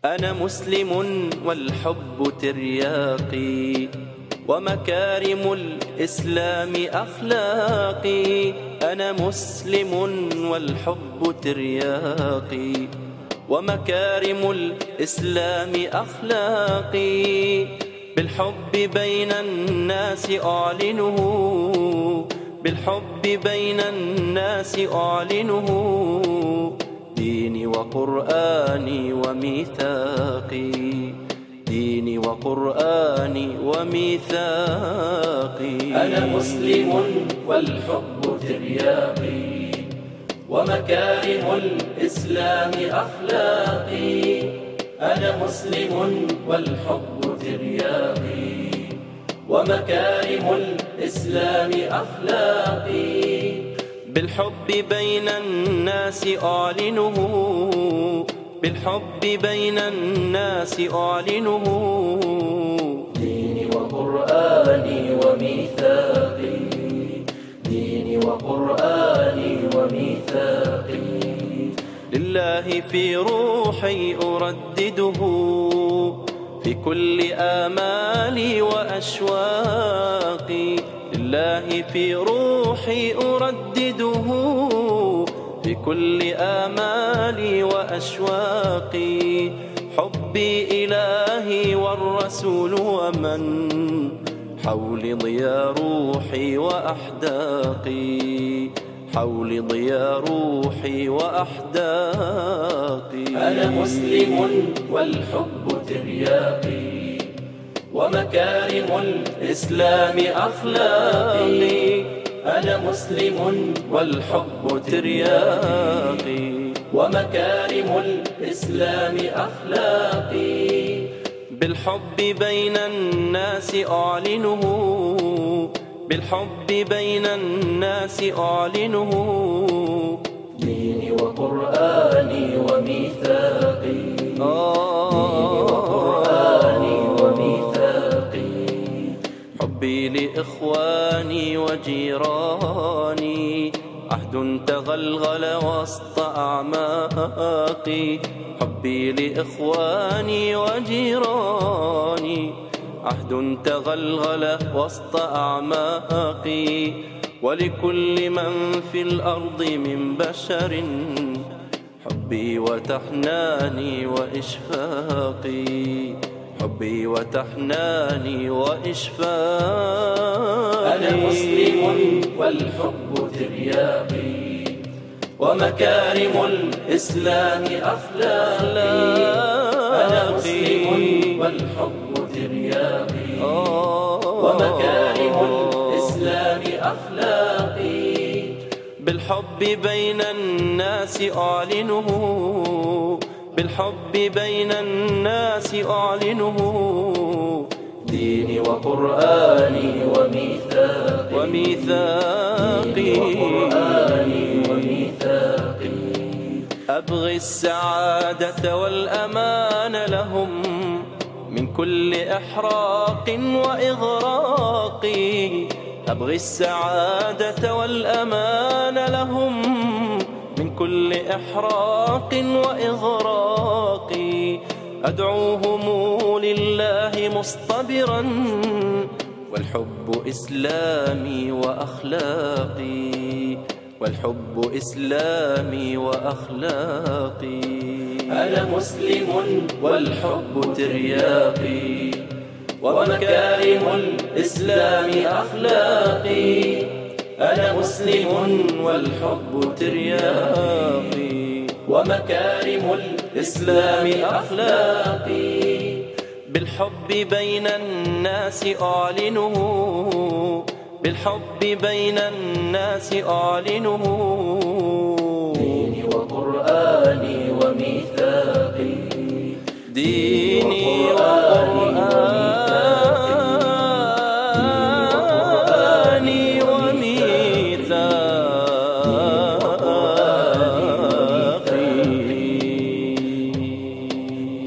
أنا مسلم والحب ترياقي، ومكارم الإسلام أخلاقي. أنا مسلم والحب ترياقي، ومكارم الإسلام أخلاقي. بالحب بين الناس أعلنه، بالحب بين الناس أعلنه. ديني وقرآني وميثاقي، ديني وقرآني وميثاقي. أنا مسلم والحب ترياقي، ومكارم الإسلام أخلاقي. أنا مسلم والحب ترياقي، ومكارم الإسلام أخلاقي. بالحب بين الناس أعلنه، بالحب بين الناس أعلنه. ديني وقرآني وميثاقي، ديني وقرآني وميثاقي. لله في روحي أردده، في كل آمالي وأشواقي. لله في روحي أردده، في كل آمالي وأشواقي. حبي إلهي والرسول ومن حولي ضيا روحي وأحداقي، حولي ضيا روحي وأحداقي. أنا مسلم والحب ترياقي، ومكارم الإسلام أخلاقي. أنا مسلم والحب ترياقي، ومكارم الإسلام أخلاقي. بالحب بين الناس أعلنه، بالحب بين الناس أعلنه. ديني وقرآني وميثاقي، ديني وقرآني وميثاقي. حبي لإخواني وجيراني عهد تغلغل وسط أعماقي. حبي لإخواني وجيراني عهد تغلغل وسط أعماقي. ولكل من في الأرض من بشر حبي وتحناني وإشفاقي، حبي وتحناني وإشفاقي. أنا مسلم والحب ترياقي، ومكارم الإسلام أخلاقي. أنا مسلم والحب ترياقي، ومكارم الإسلام أخلاقي. بالحب بين الناس أعلنه، بالحب بين الناس أعلنه. ديني وقرآني وميثاقي، وميثاقي. ديني وقرآني وميثاقي. أبغي السعادة والأمان لهم من كل إحراق وإغراق. أبغي السعادة والأمان لهم من كل إحراق وإغراق. أدعوهم لله مصطبرا، والحب إسلامي وأخلاقي، والحب إسلامي وأخلاقي. أنا مسلم والحب ترياقي، ومكارم الإسلام أخلاقي. أنا مسلم والحب ترياقي، ومكارم الإسلام أخلاقي. بالحب بين الناس أعلنه، بالحب بين الناس أعلنه. ديني وقرآني وميثاقي، ديني وقرآني